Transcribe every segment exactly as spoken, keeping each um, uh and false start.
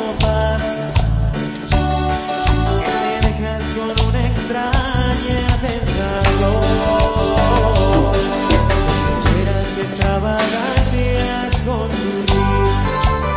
tiempo pasa, que me dejas con una extraña sensación. Eras extravagancias con tu risa,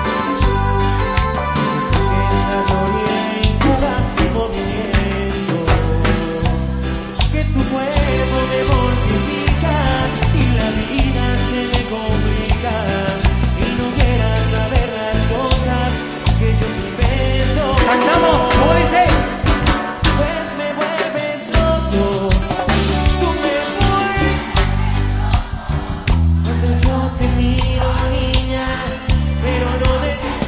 esa gloria incuba movimiento, que tu cuerpo me mortifica y la vida se me complica, y no quieras saber las cosas que yo te invento. ¡Cantamos! ¿Cómo dice? Pues me vuelves loco, tú me vuelves cuando yo te miro, niña, pero no de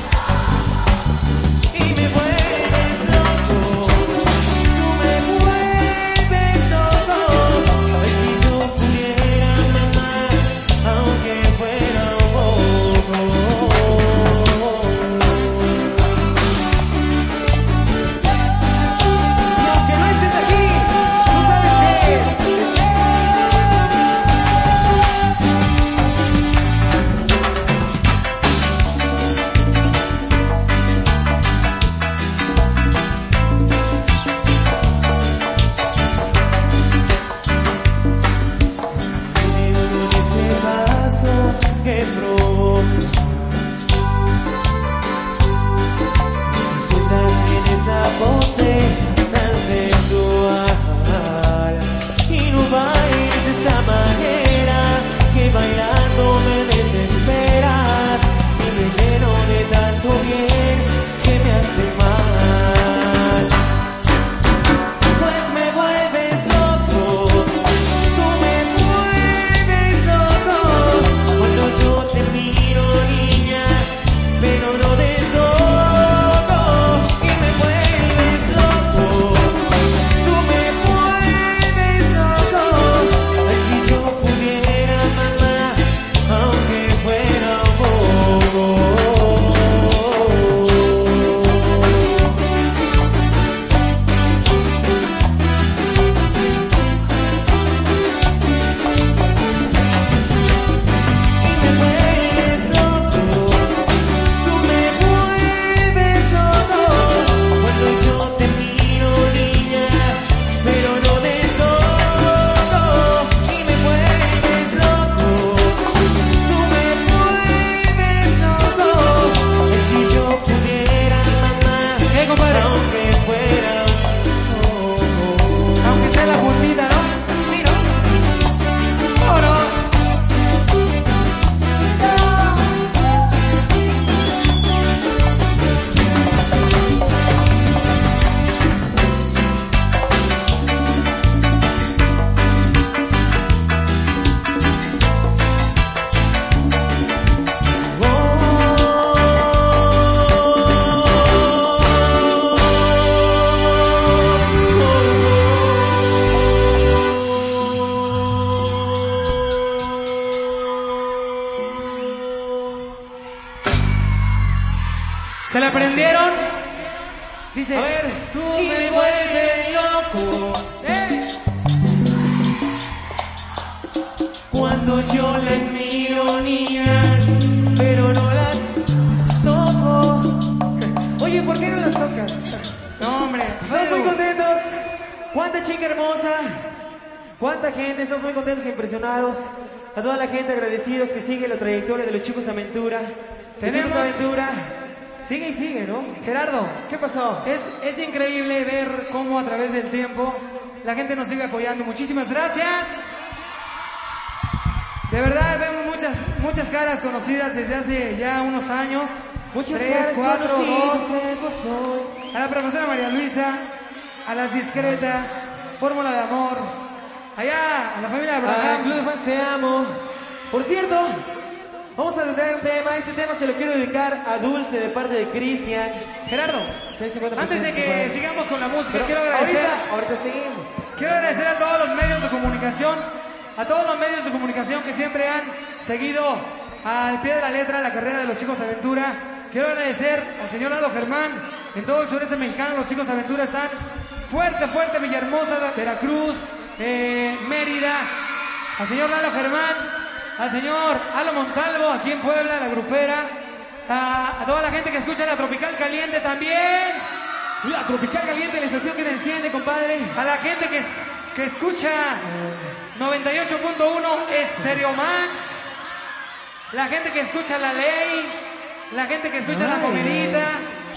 y me vuelves loco, tú me vuelves loco. A ver si yo pudiera, mamá, aunque fuera un poco. Y aunque no estés aquí, tú sabes que tienes con ese paso que provoca, te sientas en esa pose tan sensual y no bailes de esa manera que bailando me desesperas y me lleno de tanto bien que me hace mal. Pues me vuelves loco, tú me vuelves loco cuando yo te miro, niña, pero no de todo. Y me vuelves loco, tú me vuelves loco. Ay, si yo pudiera, mamá, aunque fuera un poco. Y me vuelves loco, tú me vuelves loco cuando yo te miro, niña, pero no de todo. Y me vuelves loco, tú me vuelves loco. Ay, si yo pudiera, mamá, ¿Qué, compadre? aunque fuera un poco. Aunque sea la puntita, ¿no? Sí, ¿no? ¿O no? ¿Se la aprendieron? Dice, A ver, tú y me me vuelves vuelves loco. ¡Eh! cuando yo las miro, niñas, pero no las toco. Oye, ¿por qué no las tocas? No, hombre. Estamos muy contentos. Cuánta chica hermosa, cuánta gente, estamos muy contentos e impresionados. A toda la gente agradecidos que sigue la trayectoria de los Chicos Aventura. Los Tenemos- Chicos Aventura sigue y sigue, ¿no? Gerardo, ¿Qué pasó? es, es increíble ver cómo a través del tiempo la gente nos sigue apoyando. Muchísimas gracias. De verdad, vemos muchas, muchas caras conocidas desde hace ya unos años. Muchas Tres, gracias, cuatro, dos. dos. A la profesora María Luisa, a las discretas, Fórmula de Amor, allá a la familia Ah, Abraham. Club de Fans Te Amo. Por cierto, vamos a tratar un tema. Este tema se lo quiero dedicar a Dulce de parte de Cristian. Gerardo, Que se encuentra antes de presente, que bueno. sigamos con la música, Pero quiero agradecer, ahorita, ahorita seguimos. quiero agradecer a todos los medios de comunicación, a todos los medios de comunicación que siempre han seguido al pie de la letra la carrera de los Chicos Aventura. Quiero agradecer al señor Lalo Germán. En todo el sureste mexicano los Chicos Aventura están fuerte, fuerte. Villahermosa, Veracruz, eh, Mérida. Al señor Lalo Germán, al señor Alo Montalvo aquí en Puebla, la grupera. A, a toda la gente que escucha la Tropical Caliente también. La Tropical Caliente, la estación que te enciende, compadre. A la gente que, que escucha noventa y ocho punto uno Stereo Max. La gente que escucha La Ley. La gente que escucha Ay. La Movidita.